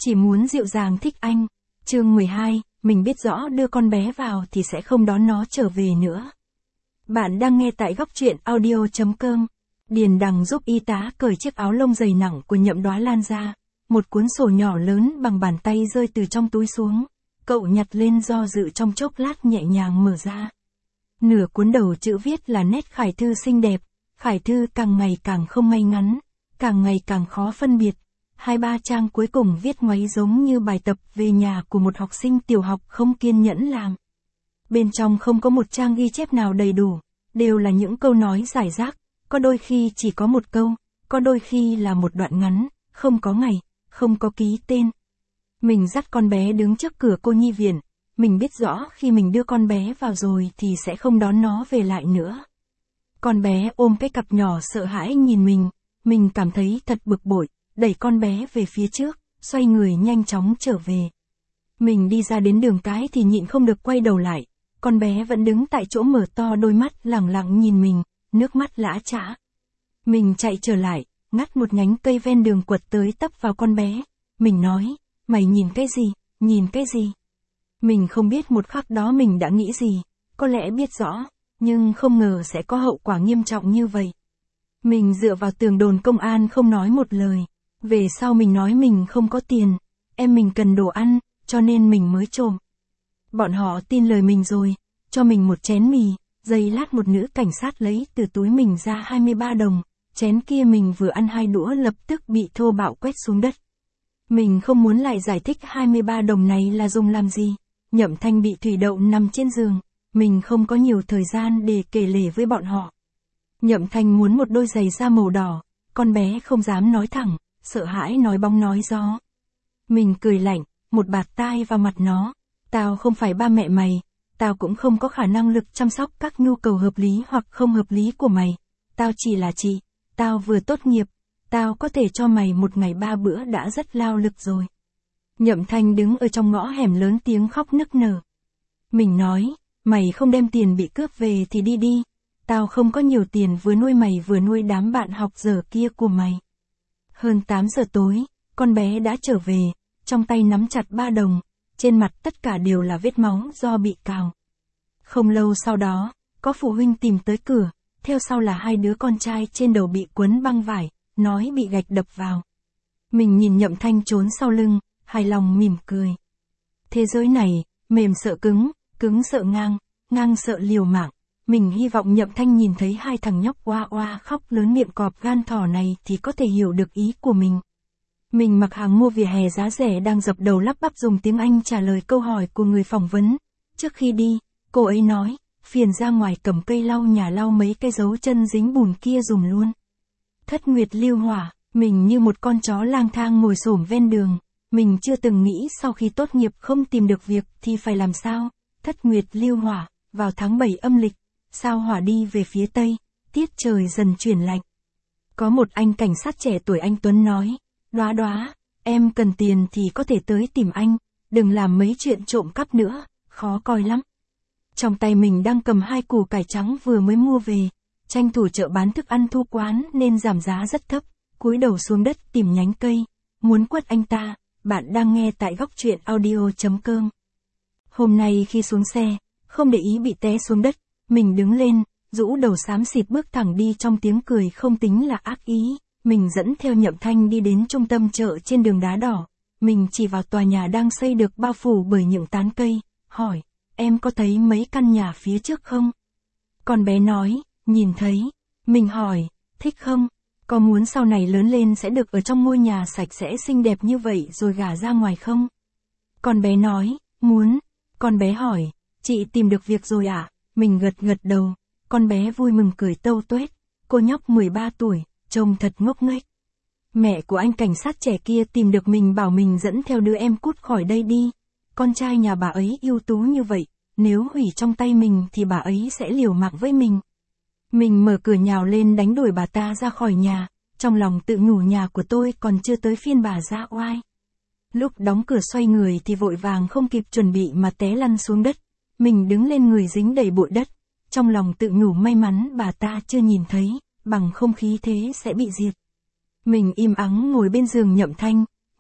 Chỉ muốn dịu dàng thích anh. Chương 12, mình biết rõ đưa con bé vào thì sẽ không đón nó trở về nữa. Bạn đang nghe tại góc truyện audio.com. Điền Đằng giúp y tá cởi chiếc áo lông dày nặng của Nhậm Đoá Lan ra. Một cuốn sổ nhỏ lớn bằng bàn tay rơi từ trong túi xuống. Cậu nhặt lên do dự trong chốc lát nhẹ nhàng mở ra. Nửa cuốn đầu chữ viết là nét khải thư xinh đẹp. Khải thư càng ngày càng không ngay ngắn, càng ngày càng khó phân biệt. 2-3 trang cuối cùng viết ngoáy giống như bài tập về nhà của một học sinh tiểu học không kiên nhẫn làm. Bên trong không có một trang ghi chép nào đầy đủ, đều là những câu nói rải rác, có đôi khi chỉ có một câu, có đôi khi là một đoạn ngắn, không có ngày, không có ký tên. Mình dắt con bé đứng trước cửa cô nhi viện, mình biết rõ khi mình đưa con bé vào rồi thì sẽ không đón nó về lại nữa. Con bé ôm cái cặp nhỏ sợ hãi nhìn mình cảm thấy thật bực bội, đẩy con bé về phía trước, xoay người nhanh chóng trở về. Mình đi ra đến đường cái thì nhịn không được quay đầu lại, con bé vẫn đứng tại chỗ mở to đôi mắt lẳng lặng nhìn mình, nước mắt lã chã. Mình chạy trở lại, ngắt một nhánh cây ven đường quật tới tấp vào con bé, mình nói, mày nhìn cái gì? Mình không biết một khắc đó mình đã nghĩ gì, có lẽ biết rõ, nhưng không ngờ sẽ có hậu quả nghiêm trọng như vậy. Mình dựa vào tường đồn công an không nói một lời. Về sau mình nói mình không có tiền, em mình cần đồ ăn, cho nên mình mới trộm. Bọn họ tin lời mình rồi, cho mình một chén mì, giây lát một nữ cảnh sát lấy từ túi mình ra 23 đồng, chén kia mình vừa ăn 2 đũa lập tức bị thô bạo quét xuống đất. Mình không muốn lại giải thích 23 đồng này là dùng làm gì. Nhậm Thanh bị thủy đậu nằm trên giường, mình không có nhiều thời gian để kể lể với bọn họ. Nhậm Thanh muốn một đôi giày da màu đỏ, con bé không dám nói thẳng, sợ hãi nói bóng nói gió. Mình cười lạnh, một bạt tai vào mặt nó, tao không phải ba mẹ mày, tao cũng không có khả năng lực chăm sóc các nhu cầu hợp lý hoặc không hợp lý của mày, tao chỉ là chị, tao vừa tốt nghiệp, tao có thể cho mày một ngày 3 bữa đã rất lao lực rồi. Nhậm Thanh đứng ở trong ngõ hẻm lớn tiếng khóc nức nở. Mình nói, mày không đem tiền bị cướp về thì đi đi, tao không có nhiều tiền vừa nuôi mày vừa nuôi đám bạn học dở kia của mày. Hơn 8 giờ tối, con bé đã trở về, trong tay nắm chặt 3 đồng, trên mặt tất cả đều là vết máu do bị cào. Không lâu sau đó, có phụ huynh tìm tới cửa, theo sau là 2 đứa con trai trên đầu bị quấn băng vải, nói bị gạch đập vào. Mình nhìn Nhậm Thanh trốn sau lưng, hài lòng mỉm cười. Thế giới này, mềm sợ cứng, cứng sợ ngang, ngang sợ liều mạng. Mình hy vọng Nhậm Thanh nhìn thấy 2 thằng nhóc oa oa khóc lớn miệng cọp gan thỏ này thì có thể hiểu được ý của mình. Mình mặc hàng mua vỉa hè giá rẻ đang dập đầu lắp bắp dùng tiếng Anh trả lời câu hỏi của người phỏng vấn. Trước khi đi, cô ấy nói, phiền ra ngoài cầm cây lau nhà lau mấy cái dấu chân dính bùn kia dùng luôn. Thất nguyệt lưu hỏa, mình như một con chó lang thang ngồi xổm ven đường. Mình chưa từng nghĩ sau khi tốt nghiệp không tìm được việc thì phải làm sao. Thất nguyệt lưu hỏa, vào tháng 7 âm lịch. Sao hỏa đi về phía tây, tiết trời dần chuyển lạnh. Có một anh cảnh sát trẻ tuổi anh Tuấn nói, Đoá Đoá, em cần tiền thì có thể tới tìm anh, đừng làm mấy chuyện trộm cắp nữa, khó coi lắm. Trong tay mình đang cầm 2 củ cải trắng vừa mới mua về, tranh thủ chợ bán thức ăn thu quán nên giảm giá rất thấp, cúi đầu xuống đất tìm nhánh cây, muốn quất anh ta. Bạn đang nghe tại góc truyện audio.com. Hôm nay khi xuống xe, không để ý bị té xuống đất. Mình đứng lên, rũ đầu xám xịt bước thẳng đi trong tiếng cười không tính là ác ý. Mình dẫn theo Nhậm Thanh đi đến trung tâm chợ trên đường đá đỏ. Mình chỉ vào tòa nhà đang xây được bao phủ bởi những tán cây, hỏi, em có thấy mấy căn nhà phía trước không? Con bé nói, nhìn thấy. Mình hỏi, thích không? Có muốn sau này lớn lên sẽ được ở trong ngôi nhà sạch sẽ xinh đẹp như vậy rồi gả ra ngoài không? Con bé nói, muốn. Con bé hỏi, chị tìm được việc rồi ạ? Mình gật đầu, con bé vui mừng cười tâu tuét, cô nhóc 13 tuổi, trông thật ngốc nghếch. Mẹ của anh cảnh sát trẻ kia tìm được mình bảo mình dẫn theo đứa em cút khỏi đây đi. Con trai nhà bà ấy ưu tú như vậy, nếu hủy trong tay mình thì bà ấy sẽ liều mạng với mình. Mình mở cửa nhào lên đánh đuổi bà ta ra khỏi nhà, trong lòng tự nhủ nhà của tôi còn chưa tới phiên bà ra oai. Lúc đóng cửa xoay người thì vội vàng không kịp chuẩn bị mà té lăn xuống đất. Mình đứng lên người dính đầy bụi đất, trong lòng tự nhủ may mắn bà ta chưa nhìn thấy, bằng không khí thế sẽ bị diệt. Mình im ắng ngồi bên giường Nhậm Thanh,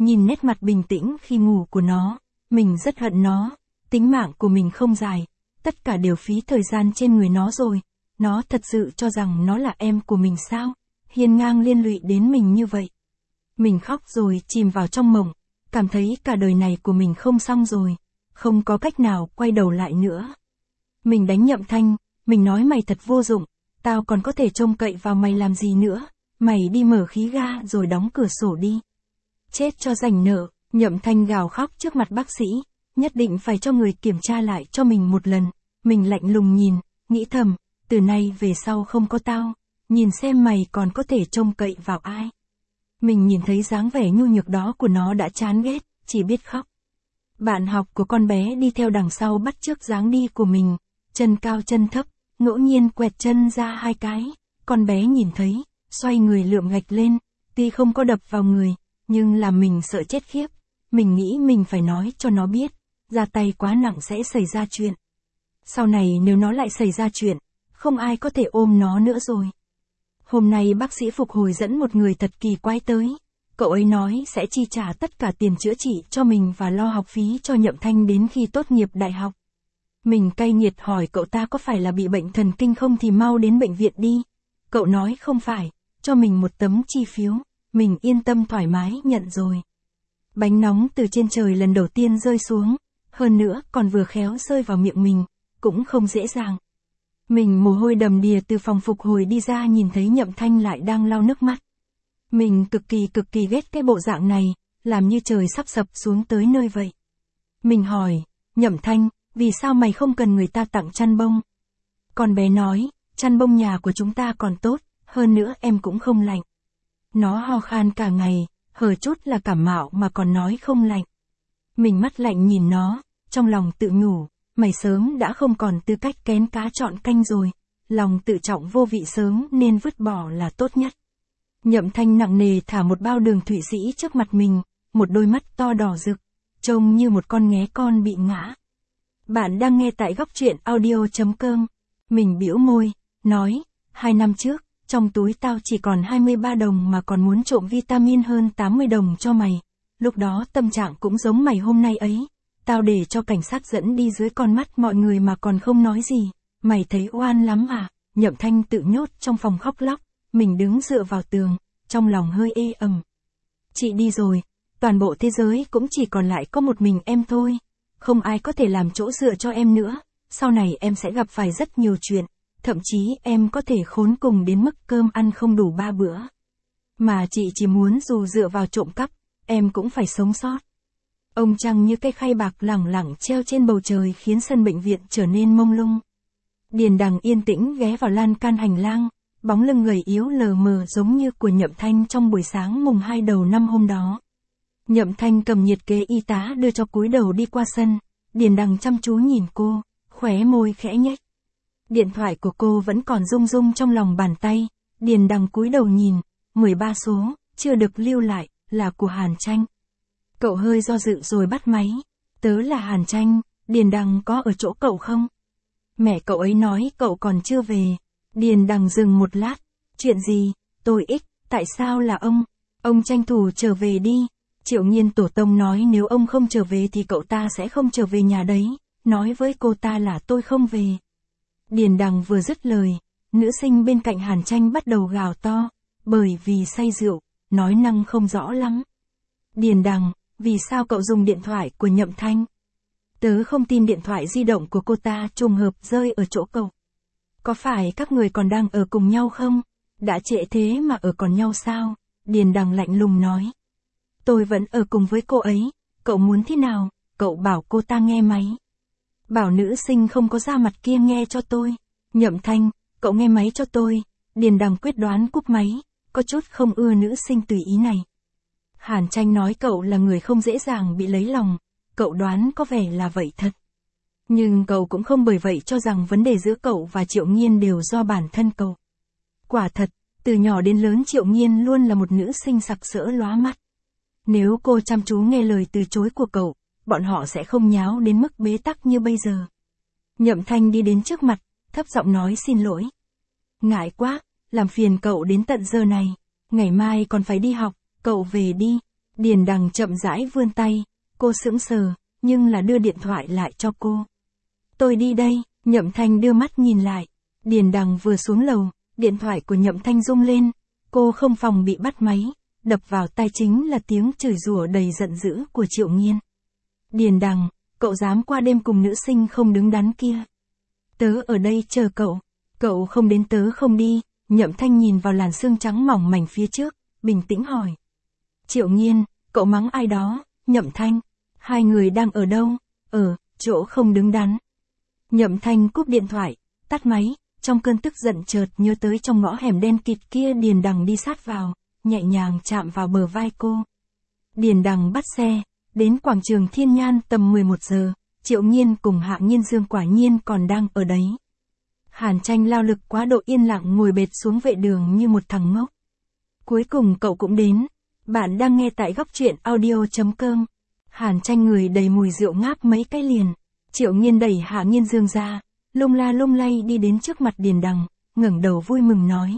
Nhìn nét mặt bình tĩnh khi ngủ của nó, mình rất hận nó, tính mạng của mình không dài, tất cả đều phí thời gian trên người nó rồi, nó thật sự cho rằng nó là em của mình sao, hiên ngang liên lụy đến mình như vậy. Mình khóc rồi chìm vào trong mộng, cảm thấy cả đời này của mình không xong rồi, không có cách nào quay đầu lại nữa. Mình đánh Nhậm Thanh, mình nói mày thật vô dụng, tao còn có thể trông cậy vào mày làm gì nữa, mày đi mở khí ga rồi đóng cửa sổ đi. Chết cho rảnh nợ, Nhậm Thanh gào khóc trước mặt bác sĩ, nhất định phải cho người kiểm tra lại cho mình một lần. Mình lạnh lùng nhìn, nghĩ thầm, từ nay về sau không có tao, nhìn xem mày còn có thể trông cậy vào ai. Mình nhìn thấy dáng vẻ nhu nhược đó của nó đã chán ghét, chỉ biết khóc. Bạn học của con bé đi theo đằng sau bắt chước dáng đi của mình, chân cao chân thấp, ngẫu nhiên quẹt chân ra 2 cái. Con bé nhìn thấy, xoay người lượm gạch lên, tuy không có đập vào người, nhưng làm mình sợ chết khiếp. Mình nghĩ mình phải nói cho nó biết, ra tay quá nặng sẽ xảy ra chuyện. Sau này nếu nó lại xảy ra chuyện, không ai có thể ôm nó nữa rồi. Hôm nay bác sĩ phục hồi dẫn một người thật kỳ quái tới. Cậu ấy nói sẽ chi trả tất cả tiền chữa trị cho mình và lo học phí cho Nhậm Thanh đến khi tốt nghiệp đại học. Mình cay nghiệt hỏi cậu ta có phải là bị bệnh thần kinh không thì mau đến bệnh viện đi. Cậu nói không phải, cho mình một tấm chi phiếu, mình yên tâm thoải mái nhận rồi. Bánh nóng từ trên trời lần đầu tiên rơi xuống, hơn nữa còn vừa khéo rơi vào miệng mình, cũng không dễ dàng. Mình mồ hôi đầm đìa từ phòng phục hồi đi ra nhìn thấy Nhậm Thanh lại đang lau nước mắt. Mình cực kỳ ghét cái bộ dạng này, làm như trời sắp sập xuống tới nơi vậy. Mình hỏi, Nhậm Thanh, vì sao mày không cần người ta tặng chăn bông? Con bé nói, chăn bông nhà của chúng ta còn tốt, hơn nữa em cũng không lạnh. Nó ho khan cả ngày, hở chút là cảm mạo mà còn nói không lạnh. Mình mắt lạnh nhìn nó, trong lòng tự nhủ, mày sớm đã không còn tư cách kén cá chọn canh rồi, lòng tự trọng vô vị sớm nên vứt bỏ là tốt nhất. Nhậm Thanh nặng nề thả một bao đường Thụy Sĩ trước mặt mình, một đôi mắt to đỏ rực, trông như một con nghé con bị ngã. Bạn đang nghe tại góc truyện audio.com. Mình bĩu môi, nói, 2 năm trước, trong túi tao chỉ còn 23 đồng mà còn muốn trộm vitamin hơn 80 đồng cho mày. Lúc đó tâm trạng cũng giống mày hôm nay ấy. Tao để cho cảnh sát dẫn đi dưới con mắt mọi người mà còn không nói gì. Mày thấy oan lắm à? Nhậm Thanh tự nhốt trong phòng khóc lóc. Mình đứng dựa vào tường, trong lòng hơi ê ẩm. Chị đi rồi, toàn bộ thế giới cũng chỉ còn lại có một mình em thôi. Không ai có thể làm chỗ dựa cho em nữa. Sau này em sẽ gặp phải rất nhiều chuyện. Thậm chí em có thể khốn cùng đến mức cơm ăn không đủ 3 bữa. Mà chị chỉ muốn dù dựa vào trộm cắp, em cũng phải sống sót. Ông trăng như cây khay bạc lẳng lẳng treo trên bầu trời khiến sân bệnh viện trở nên mông lung. Điền Đằng yên tĩnh ghé vào lan can hành lang, bóng lưng gầy yếu lờ mờ giống như của Nhậm Thanh trong buổi sáng mùng 2 đầu năm hôm đó. Nhậm Thanh cầm nhiệt kế y tá đưa cho cúi đầu đi qua sân, Điền Đằng chăm chú nhìn cô, khóe môi khẽ nhếch. Điện thoại của cô vẫn còn rung rung trong lòng bàn tay, Điền Đằng cúi đầu nhìn, 13 số, chưa được lưu lại, là của Hàn Tranh. Cậu hơi do dự rồi bắt máy, tớ là Hàn Tranh, Điền Đằng có ở chỗ cậu không? Mẹ cậu ấy nói cậu còn chưa về. Điền Đằng dừng một lát, chuyện gì, tôi ích, tại sao là ông tranh thủ trở về đi. Triệu Nhiên tổ tông nói nếu ông không trở về thì cậu ta sẽ không trở về nhà đấy, nói với cô ta là tôi không về. Điền Đằng vừa dứt lời, nữ sinh bên cạnh Hàn Tranh bắt đầu gào to, bởi vì say rượu, nói năng không rõ lắm. Điền Đằng, vì sao cậu dùng điện thoại của Nhậm Thanh? Tớ không tin điện thoại di động của cô ta trùng hợp rơi ở chỗ cậu. Có phải các người còn đang ở cùng nhau không? Đã trễ thế mà ở còn nhau sao? Điền Đằng lạnh lùng nói. Tôi vẫn ở cùng với cô ấy, cậu muốn thế nào? Cậu bảo cô ta nghe máy. Bảo nữ sinh không có da mặt kia nghe cho tôi. Nhậm Thanh, cậu nghe máy cho tôi. Điền Đằng quyết đoán cúp máy, có chút không ưa nữ sinh tùy ý này. Hàn Tranh nói cậu là người không dễ dàng bị lấy lòng, cậu đoán có vẻ là vậy thật. Nhưng cậu cũng không bởi vậy cho rằng vấn đề giữa cậu và Triệu Nhiên đều do bản thân cậu. Quả thật, từ nhỏ đến lớn Triệu Nhiên luôn là một nữ sinh sặc sỡ lóa mắt. Nếu cô chăm chú nghe lời từ chối của cậu, bọn họ sẽ không nháo đến mức bế tắc như bây giờ. Nhậm Thanh đi đến trước mặt, thấp giọng nói xin lỗi. Ngại quá, làm phiền cậu đến tận giờ này, ngày mai còn phải đi học, cậu về đi. Điền Đằng chậm rãi vươn tay, cô sững sờ, nhưng là đưa điện thoại lại cho cô. Tôi đi đây, Nhậm Thanh đưa mắt nhìn lại. Điền Đằng vừa xuống lầu, điện thoại của Nhậm Thanh rung lên, cô không phòng bị bắt máy, đập vào tai chính là tiếng chửi rủa đầy giận dữ của Triệu Nghiên. Điền Đằng, cậu dám qua đêm cùng nữ sinh không đứng đắn kia. Tớ ở đây chờ cậu không đến tớ không đi. Nhậm Thanh nhìn vào làn sương trắng mỏng mảnh phía trước, bình tĩnh hỏi. Triệu Nghiên, cậu mắng ai đó? Nhậm Thanh, hai người đang ở đâu? Ở chỗ không đứng đắn. Nhậm Thanh cúp điện thoại, tắt máy, trong cơn tức giận chợt nhớ tới trong ngõ hẻm đen kịt kia Điền Đằng đi sát vào, nhẹ nhàng chạm vào bờ vai cô. Điền Đằng bắt xe, đến quảng trường Thiên Nhan tầm 11 giờ, Triệu Nghiên cùng Hạ Nghiên Dương quả nhiên còn đang ở đấy. Hàn Tranh lao lực quá độ yên lặng ngồi bệt xuống vệ đường như một thằng ngốc. Cuối cùng cậu cũng đến. Bạn đang nghe tại góc truyện audio.com. Hàn Tranh người đầy mùi rượu ngáp mấy cái liền. Triệu Nghiên đẩy Hạ Nghiên Dương ra, lung la lung lay đi đến trước mặt Điền Đằng, ngẩng đầu vui mừng nói.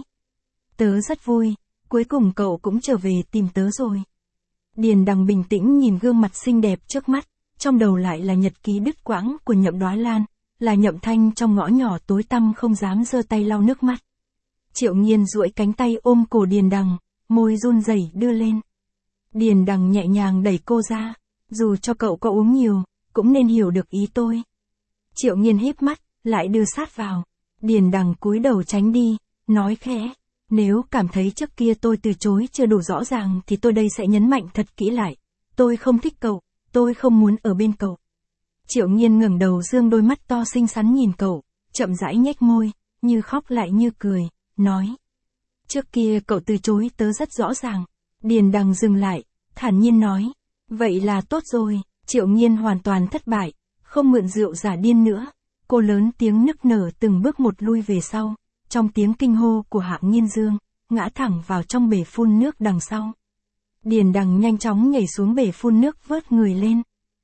Tớ rất vui, cuối cùng cậu cũng trở về tìm tớ rồi. Điền Đằng bình tĩnh nhìn gương mặt xinh đẹp trước mắt, trong đầu lại là nhật ký đứt quãng của Nhậm Đóa Lan, là Nhậm Thanh trong ngõ nhỏ tối tăm không dám giơ tay lau nước mắt. Triệu Nghiên duỗi cánh tay ôm cổ Điền Đằng, môi run rẩy đưa lên. Điền Đằng nhẹ nhàng đẩy cô ra, dù cho cậu có uống nhiều, cũng nên hiểu được ý tôi. Triệu Nghiên híp mắt, lại đưa sát vào. Điền Đằng cúi đầu tránh đi, nói khẽ, nếu cảm thấy trước kia tôi từ chối chưa đủ rõ ràng thì tôi đây sẽ nhấn mạnh thật kỹ lại. Tôi không thích cậu, tôi không muốn ở bên cậu. Triệu Nghiên ngẩng đầu dương đôi mắt to xinh xắn nhìn cậu, chậm rãi nhếch môi, như khóc lại như cười, nói. Trước kia cậu từ chối tớ rất rõ ràng. Điền Đằng dừng lại, thản nhiên nói. Vậy là tốt rồi. Triệu Nghiên hoàn toàn thất bại, không mượn rượu giả điên nữa. Cô lớn tiếng nức nở từng bước một lui về sau, trong tiếng kinh hô của Hạ Nghiên Dương, ngã thẳng vào trong bể phun nước đằng sau. Điền Đằng nhanh chóng nhảy xuống bể phun nước vớt người lên.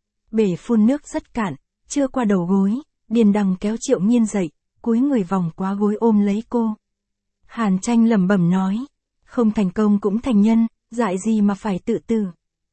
Bể phun nước rất cạn, chưa qua đầu gối, Điền Đằng kéo Triệu Nghiên dậy, cúi người vòng qua gối ôm lấy cô. Hàn Tranh lẩm bẩm nói, không thành công cũng thành nhân, dại gì mà phải tự tử.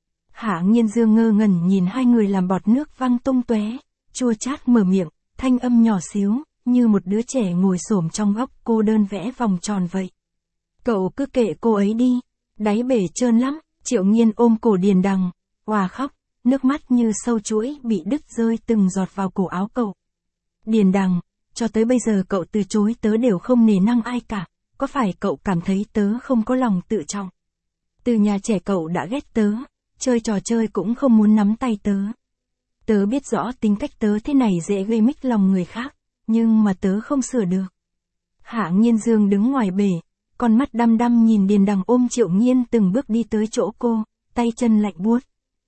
Hạ Nghiên Dương ngơ ngẩn nhìn hai người làm bọt nước văng tung tóe, chua chát mở miệng, thanh âm nhỏ xíu, như một đứa trẻ ngồi xổm trong góc cô đơn vẽ vòng tròn vậy. Cậu cứ kệ cô ấy đi, đáy bể trơn lắm. Triệu Nghiên ôm cổ Điền Đằng, òa khóc, nước mắt như sâu chuỗi bị đứt rơi từng giọt vào cổ áo cậu. Điền Đằng, cho tới bây giờ cậu từ chối tớ đều không nể nang ai cả, có phải cậu cảm thấy tớ không có lòng tự trọng? Từ nhà trẻ cậu đã ghét tớ, chơi trò chơi cũng không muốn nắm tay tớ. Tớ biết rõ tính cách tớ thế này dễ gây mích lòng người khác, nhưng mà tớ không sửa được. Hạ Nghiên Dương đứng ngoài bể, con mắt đăm đăm nhìn Điền Đằng ôm Triệu Nghiên từng bước đi tới chỗ cô, tay chân lạnh buốt.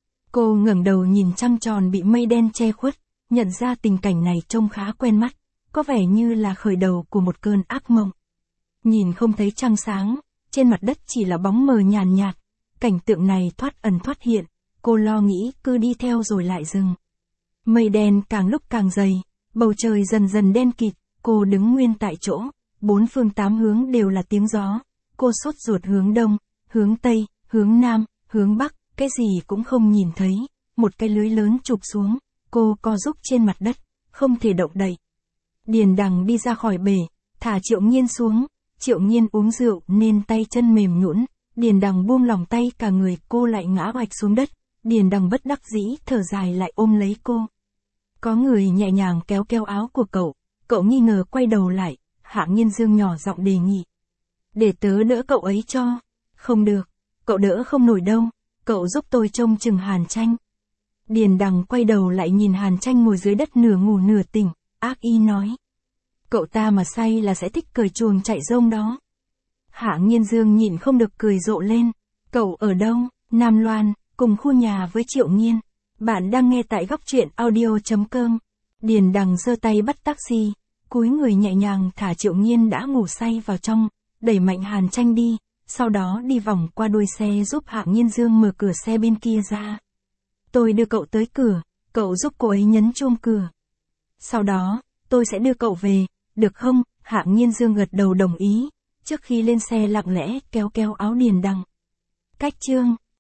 Cô ngẩng đầu nhìn trăng tròn bị mây đen che khuất, nhận ra tình cảnh này trông khá quen mắt, có vẻ như là khởi đầu của một cơn ác mộng. Nhìn không thấy trăng sáng, trên mặt đất chỉ là bóng mờ nhàn nhạt, cảnh tượng này thoát ẩn thoát hiện, cô lo nghĩ cứ đi theo rồi lại dừng. Mây đen càng lúc càng dày, bầu trời dần dần đen kịt, cô đứng nguyên tại chỗ, bốn phương tám hướng đều là tiếng gió, cô sốt ruột hướng đông, hướng tây, hướng nam, hướng bắc, cái gì cũng không nhìn thấy, một cái lưới lớn chụp xuống, cô co rúm trên mặt đất, không thể động đậy. Điền Đằng đi ra khỏi bể, thả Triệu Nghiên xuống, Triệu Nghiên uống rượu nên tay chân mềm nhũn, Điền Đằng buông lòng tay cả người cô lại ngã oạch xuống đất, Điền Đằng bất đắc dĩ thở dài lại ôm lấy cô. Có người nhẹ nhàng kéo kéo áo của cậu nghi ngờ quay đầu lại, Hạ Nghiên Dương nhỏ giọng đề nghị. Để tớ đỡ cậu ấy cho. Không được, cậu đỡ không nổi đâu, cậu giúp tôi trông chừng Hàn Tranh. Điền Đằng quay đầu lại nhìn Hàn Tranh ngồi dưới đất nửa ngủ nửa tỉnh, ác ý nói. Cậu ta mà say là sẽ thích cởi chuồng chạy rông đó. Hạ Nghiên Dương nhịn không được cười rộ lên. Cậu ở đâu? Nam Loan, cùng khu nhà với Triệu Nghiên. Bạn đang nghe tại góc truyện audio.com. Điền Đằng giơ tay bắt taxi, cúi người nhẹ nhàng thả Triệu Nghiên đã ngủ say vào trong, đẩy mạnh Hàn Tranh đi, sau đó đi vòng qua đuôi xe giúp Hạ Nghiên Dương mở cửa xe bên kia ra. Tôi đưa cậu tới cửa, cậu giúp cô ấy nhấn chuông cửa. Sau đó, tôi sẽ đưa cậu về, được không? Hạ Nghiên Dương gật đầu đồng ý, trước khi lên xe lặng lẽ kéo kéo áo Điền Đằng. Cách chương